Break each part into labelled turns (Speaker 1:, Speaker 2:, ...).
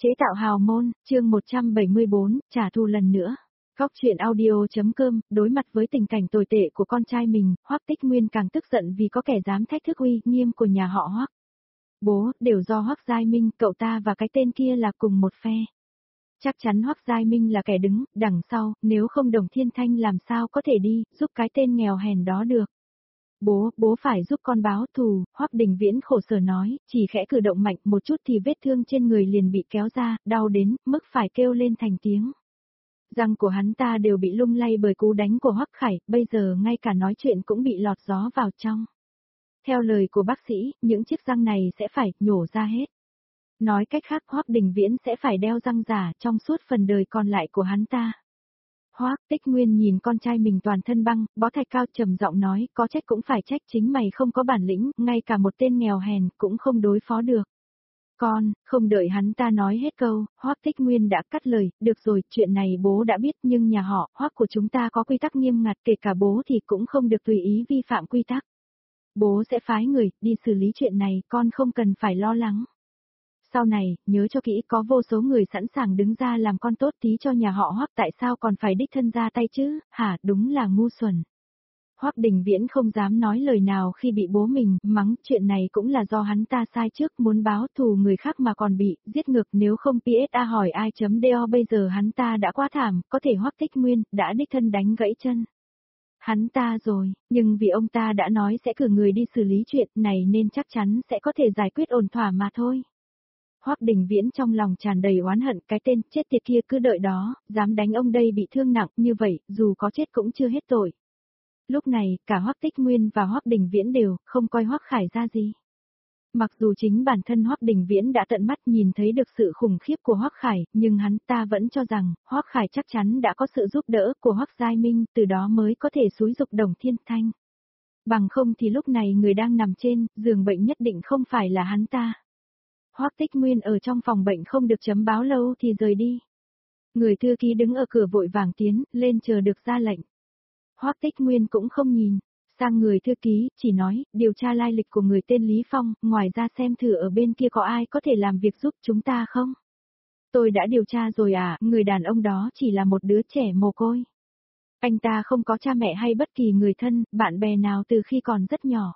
Speaker 1: Chế tạo hào môn, chương 174, trả thù lần nữa. Góc truyện audio.com, đối mặt với tình cảnh tồi tệ của con trai mình, Hoắc Tích Nguyên càng tức giận vì có kẻ dám thách thức uy nghiêm của nhà họ Hoắc. Bố, đều do Hoắc Giai Minh, cậu ta và cái tên kia là cùng một phe. Chắc chắn Hoắc Giai Minh là kẻ đứng đằng sau, nếu không Đồng Thiên Thanh làm sao có thể đi giúp cái tên nghèo hèn đó được. Bố phải giúp con báo thù, Hoắc Đình Viễn khổ sở nói, chỉ khẽ cử động mạnh một chút thì vết thương trên người liền bị kéo ra, đau đến mức phải kêu lên thành tiếng. Răng của hắn ta đều bị lung lay bởi cú đánh của Hoắc Khải, bây giờ ngay cả nói chuyện cũng bị lọt gió vào trong. Theo lời của bác sĩ, những chiếc răng này sẽ phải nhổ ra hết. Nói cách khác, Hoắc Đình Viễn sẽ phải đeo răng giả trong suốt phần đời còn lại của hắn ta. Hoắc Tích Nguyên nhìn con trai mình toàn thân băng, bó thạch cao trầm giọng nói, có trách cũng phải trách chính mày không có bản lĩnh, ngay cả một tên nghèo hèn cũng không đối phó được. Con, không đợi hắn ta nói hết câu, Hoắc Tích Nguyên đã cắt lời, được rồi, chuyện này bố đã biết nhưng nhà họ Hoắc của chúng ta có quy tắc nghiêm ngặt, kể cả bố thì cũng không được tùy ý vi phạm quy tắc. Bố sẽ phái người đi xử lý chuyện này, con không cần phải lo lắng. Sau này, nhớ cho kỹ, có vô số người sẵn sàng đứng ra làm con tốt tí cho nhà họ Hoắc, tại sao còn phải đích thân ra tay chứ, hả, đúng là ngu xuẩn. Hoắc Đình Viễn không dám nói lời nào khi bị bố mình mắng, chuyện này cũng là do hắn ta sai trước, muốn báo thù người khác mà còn bị giết ngược, nếu không PSA hỏi ai.do bây giờ hắn ta đã quá thảm, có thể Hoắc Tích Nguyên đã đích thân đánh gãy chân hắn ta rồi, nhưng vì ông ta đã nói sẽ cử người đi xử lý chuyện này nên chắc chắn sẽ có thể giải quyết ổn thỏa mà thôi. Hoắc Đình Viễn trong lòng tràn đầy oán hận, cái tên chết tiệt kia cứ đợi đó, dám đánh ông đây bị thương nặng như vậy, dù có chết cũng chưa hết tội. Lúc này, cả Hoắc Tích Nguyên và Hoắc Đình Viễn đều không coi Hoắc Khải ra gì. Mặc dù chính bản thân Hoắc Đình Viễn đã tận mắt nhìn thấy được sự khủng khiếp của Hoắc Khải, nhưng hắn ta vẫn cho rằng Hoắc Khải chắc chắn đã có sự giúp đỡ của Hoắc Giai Minh, từ đó mới có thể xúi giục Đồng Thiên Thanh. Bằng không thì lúc này người đang nằm trên giường bệnh nhất định không phải là hắn ta. Hoắc Tích Nguyên ở trong phòng bệnh không được chấm báo lâu thì rời đi. Người thư ký đứng ở cửa vội vàng tiến lên chờ được ra lệnh. Hoắc Tích Nguyên cũng không nhìn sang người thư ký, chỉ nói, điều tra lai lịch của người tên Lý Phong, ngoài ra xem thử ở bên kia có ai có thể làm việc giúp chúng ta không. Tôi đã điều tra rồi à, người đàn ông đó chỉ là một đứa trẻ mồ côi. Anh ta không có cha mẹ hay bất kỳ người thân, bạn bè nào từ khi còn rất nhỏ.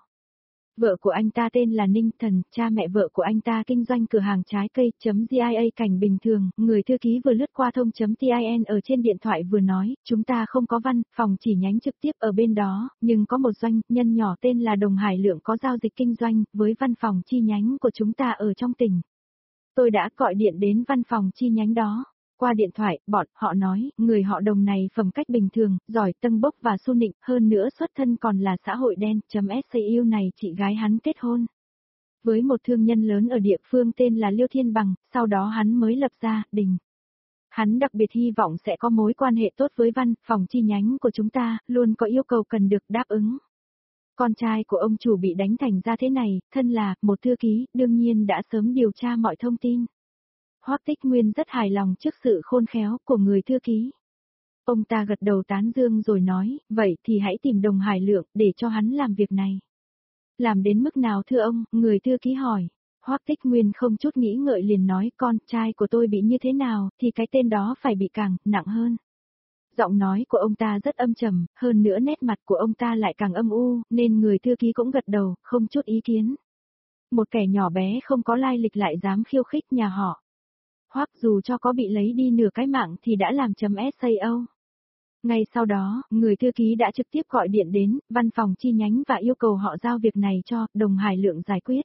Speaker 1: Vợ của anh ta tên là Ninh Thần, cha mẹ vợ của anh ta kinh doanh cửa hàng trái cây.gia cảnh bình thường, người thư ký vừa lướt qua thông.tin ở trên điện thoại vừa nói, chúng ta không có văn phòng chỉ nhánh trực tiếp ở bên đó, nhưng có một doanh nhân nhỏ tên là Đồng Hải Lượng có giao dịch kinh doanh với văn phòng chi nhánh của chúng ta ở trong tỉnh. Tôi đã gọi điện đến văn phòng chi nhánh đó. Qua điện thoại, bọn họ nói, người họ Đồng này phẩm cách bình thường, giỏi tâng bốc và su nịnh, hơn nữa xuất thân còn là xã hội đen.su này chị gái hắn kết hôn với một thương nhân lớn ở địa phương tên là Liêu Thiên Bằng, sau đó hắn mới lập gia đình. Hắn đặc biệt hy vọng sẽ có mối quan hệ tốt với văn phòng chi nhánh của chúng ta, luôn có yêu cầu cần được đáp ứng. Con trai của ông chủ bị đánh thành ra thế này, thân là một thư ký, đương nhiên đã sớm điều tra mọi thông tin. Hoắc Tích Nguyên rất hài lòng trước sự khôn khéo của người thư ký. Ông ta gật đầu tán dương rồi nói, vậy thì hãy tìm Đồng Hải Lượng để cho hắn làm việc này. Làm đến mức nào thưa ông, người thư ký hỏi. Hoắc Tích Nguyên không chút nghĩ ngợi liền nói, con trai của tôi bị như thế nào thì cái tên đó phải bị càng nặng hơn. Giọng nói của ông ta rất âm trầm, hơn nữa nét mặt của ông ta lại càng âm u, nên người thư ký cũng gật đầu, không chút ý kiến. Một kẻ nhỏ bé không có lai lịch lại dám khiêu khích nhà họ Hoắc, dù cho có bị lấy đi nửa cái mạng thì đã làm .sao. Ngay sau đó, người thư ký đã trực tiếp gọi điện đến văn phòng chi nhánh và yêu cầu họ giao việc này cho Đồng Hải Lượng giải quyết.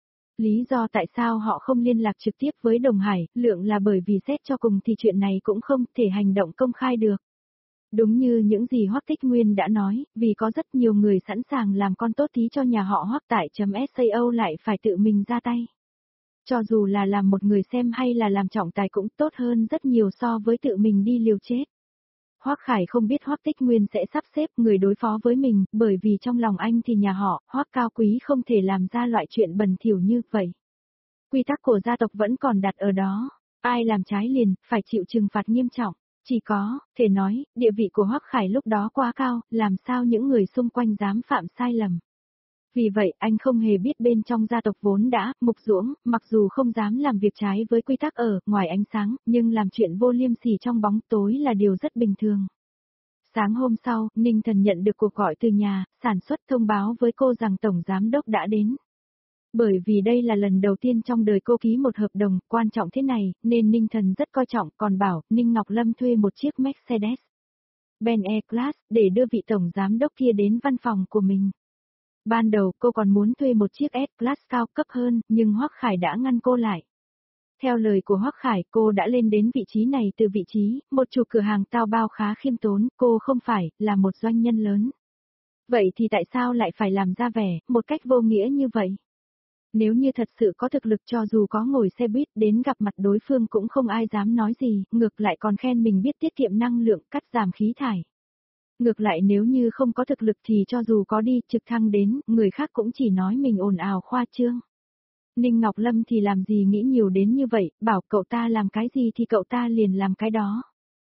Speaker 1: Lý do tại sao họ không liên lạc trực tiếp với Đồng Hải Lượng là bởi vì xét cho cùng thì chuyện này cũng không thể hành động công khai được. Đúng như những gì Hoắc Tích Nguyên đã nói, vì có rất nhiều người sẵn sàng làm con tốt tí cho nhà họ Hoắc tại .sao lại phải tự mình ra tay. Cho dù là làm một người xem hay là làm trọng tài cũng tốt hơn rất nhiều so với tự mình đi liều chết. Hoắc Khải không biết Hoắc Tích Nguyên sẽ sắp xếp người đối phó với mình, bởi vì trong lòng anh thì nhà họ Hoắc cao quý không thể làm ra loại chuyện bẩn thỉu như vậy. Quy tắc của gia tộc vẫn còn đặt ở đó, ai làm trái liền, phải chịu trừng phạt nghiêm trọng. Chỉ có, thể nói, địa vị của Hoắc Khải lúc đó quá cao, làm sao những người xung quanh dám phạm sai lầm. Vì vậy anh không hề biết bên trong gia tộc vốn đã mục ruỗng, mặc dù không dám làm việc trái với quy tắc ở ngoài ánh sáng, nhưng làm chuyện vô liêm sỉ trong bóng tối là điều rất bình thường. Sáng hôm sau, Ninh Thần nhận được cuộc gọi từ nhà sản xuất thông báo với cô rằng Tổng Giám Đốc đã đến. Bởi vì đây là lần đầu tiên trong đời cô ký một hợp đồng quan trọng thế này, nên Ninh Thần rất coi trọng, còn bảo Ninh Ngọc Lâm thuê một chiếc Mercedes Benz E-Class để đưa vị Tổng Giám Đốc kia đến văn phòng của mình. Ban đầu cô còn muốn thuê một chiếc S-Class cao cấp hơn, nhưng Hoắc Khải đã ngăn cô lại. Theo lời của Hoắc Khải, cô đã lên đến vị trí này từ vị trí một chủ cửa hàng tao bao khá khiêm tốn, cô không phải là một doanh nhân lớn. Vậy thì tại sao lại phải làm ra vẻ một cách vô nghĩa như vậy? Nếu như thật sự có thực lực, cho dù có ngồi xe buýt đến gặp mặt đối phương cũng không ai dám nói gì, ngược lại còn khen mình biết tiết kiệm năng lượng, cắt giảm khí thải. Ngược lại nếu như không có thực lực thì cho dù có đi trực thăng đến, người khác cũng chỉ nói mình ồn ào khoa trương. Ninh Ngọc Lâm thì làm gì nghĩ nhiều đến như vậy, bảo cậu ta làm cái gì thì cậu ta liền làm cái đó.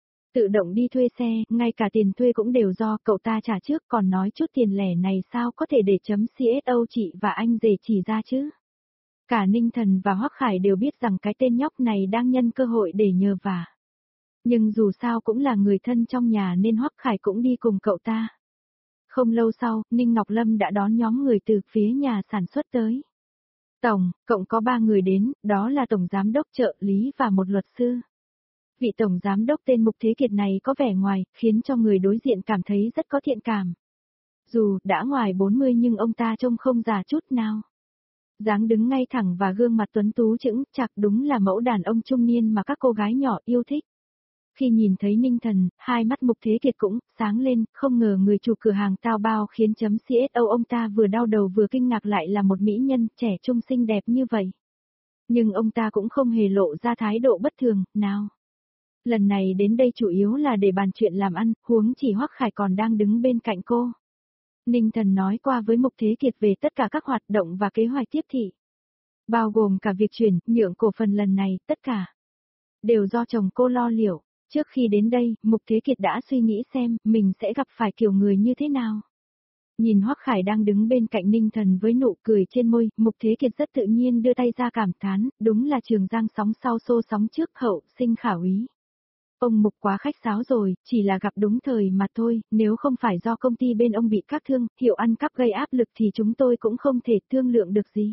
Speaker 1: Tự động đi thuê xe, ngay cả tiền thuê cũng đều do cậu ta trả trước, còn nói chút tiền lẻ này sao có thể để chấm CSO chị và anh rể chỉ ra chứ. Cả Ninh Thần và Hoắc Khải đều biết rằng cái tên nhóc này đang nhân cơ hội để nhờ vả. Nhưng dù sao cũng là người thân trong nhà nên Hoắc Khải cũng đi cùng cậu ta. Không lâu sau, Ninh Ngọc Lâm đã đón nhóm người từ phía nhà sản xuất tới. Tổng, cộng có 3 người đến, đó là Tổng Giám Đốc, trợ lý và một luật sư. Vị Tổng Giám Đốc tên Mục Thế Kiệt này có vẻ ngoài, khiến cho người đối diện cảm thấy rất có thiện cảm. Dù đã ngoài 40 nhưng ông ta trông không già chút nào. Dáng đứng ngay thẳng và gương mặt tuấn tú chững chạc, đúng là mẫu đàn ông trung niên mà các cô gái nhỏ yêu thích. Khi nhìn thấy Ninh Thần, hai mắt Mục Thế Kiệt cũng sáng lên, không ngờ người chủ cửa hàng tao bao khiến chấm CSO ông ta vừa đau đầu vừa kinh ngạc lại là một mỹ nhân trẻ trung xinh đẹp như vậy. Nhưng ông ta cũng không hề lộ ra thái độ bất thường, nào. Lần này đến đây chủ yếu là để bàn chuyện làm ăn, huống chỉ Hoắc Khải còn đang đứng bên cạnh cô. Ninh Thần nói qua với Mục Thế Kiệt về tất cả các hoạt động và kế hoạch tiếp thị. Bao gồm cả việc chuyển, nhượng cổ phần lần này, tất cả đều do chồng cô lo liệu. Trước khi đến đây, Mục Thế Kiệt đã suy nghĩ xem mình sẽ gặp phải kiểu người như thế nào. Nhìn Hoắc Khải đang đứng bên cạnh Ninh Thần với nụ cười trên môi, Mục Thế Kiệt rất tự nhiên đưa tay ra cảm thán, đúng là Trường Giang sóng sau xô sóng trước, hậu sinh khả úy. Ông Mục quá khách sáo rồi, chỉ là gặp đúng thời mà thôi, nếu không phải do công ty bên ông bị các thương, hiệu ăn cắp gây áp lực thì chúng tôi cũng không thể thương lượng được gì.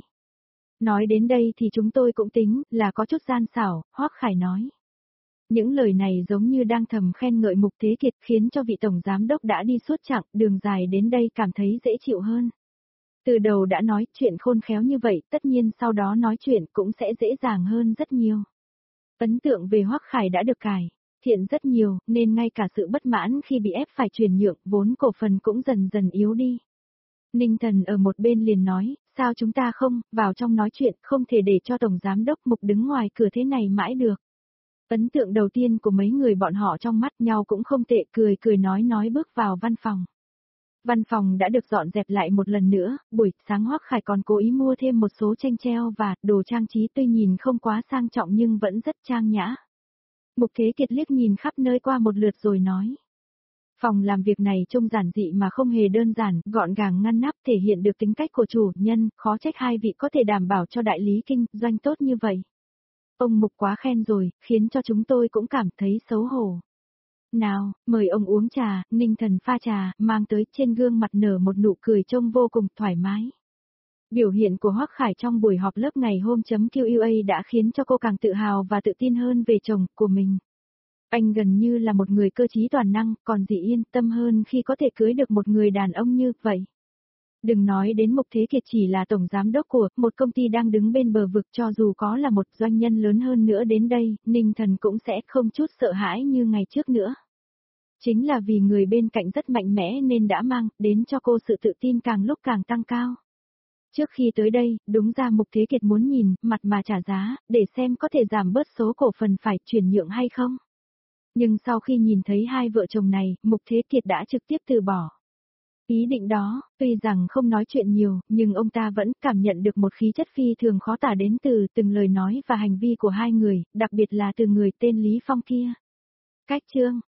Speaker 1: Nói đến đây thì chúng tôi cũng tính là có chút gian xảo, Hoắc Khải nói. Những lời này giống như đang thầm khen ngợi Mục Thế Kiệt, khiến cho vị Tổng Giám Đốc đã đi suốt chặng đường dài đến đây cảm thấy dễ chịu hơn. Từ đầu đã nói chuyện khôn khéo như vậy, tất nhiên sau đó nói chuyện cũng sẽ dễ dàng hơn rất nhiều. Ấn tượng về Hoắc Khải đã được cải thiện rất nhiều, nên ngay cả sự bất mãn khi bị ép phải chuyển nhượng vốn cổ phần cũng dần dần yếu đi. Ninh Thần ở một bên liền nói, sao chúng ta không vào trong nói chuyện, không thể để cho Tổng Giám Đốc Mục đứng ngoài cửa thế này mãi được. Ấn tượng đầu tiên của mấy người bọn họ trong mắt nhau cũng không tệ, cười cười nói bước vào văn phòng. Văn phòng đã được dọn dẹp lại một lần nữa, buổi sáng Hoắc Khải còn cố ý mua thêm một số tranh treo và đồ trang trí tuy nhìn không quá sang trọng nhưng vẫn rất trang nhã. Mục Thế Kiệt liếc nhìn khắp nơi qua một lượt rồi nói. Phòng làm việc này trông giản dị mà không hề đơn giản, gọn gàng ngăn nắp, thể hiện được tính cách của chủ nhân, khó trách hai vị có thể đảm bảo cho đại lý kinh doanh tốt như vậy. Ông Mục quá khen rồi, khiến cho chúng tôi cũng cảm thấy xấu hổ. Nào, mời ông uống trà, Ninh Thần pha trà, mang tới, trên gương mặt nở một nụ cười trông vô cùng thoải mái. Biểu hiện của Hoắc Khải trong buổi họp lớp ngày hôm QA đã khiến cho cô càng tự hào và tự tin hơn về chồng của mình. Anh gần như là một người cơ trí toàn năng, còn gì yên tâm hơn khi có thể cưới được một người đàn ông như vậy. Đừng nói đến Mục Thế Kiệt chỉ là tổng giám đốc của một công ty đang đứng bên bờ vực, cho dù có là một doanh nhân lớn hơn nữa đến đây, Ninh Thần cũng sẽ không chút sợ hãi như ngày trước nữa. Chính là vì người bên cạnh rất mạnh mẽ nên đã mang đến cho cô sự tự tin càng lúc càng tăng cao. Trước khi tới đây, đúng ra Mục Thế Kiệt muốn nhìn mặt mà trả giá, để xem có thể giảm bớt số cổ phần phải chuyển nhượng hay không. Nhưng sau khi nhìn thấy hai vợ chồng này, Mục Thế Kiệt đã trực tiếp từ bỏ ý định đó. Tuy rằng không nói chuyện nhiều, nhưng ông ta vẫn cảm nhận được một khí chất phi thường khó tả đến từ từng lời nói và hành vi của hai người, đặc biệt là từ người tên Lý Phong kia. Cách chương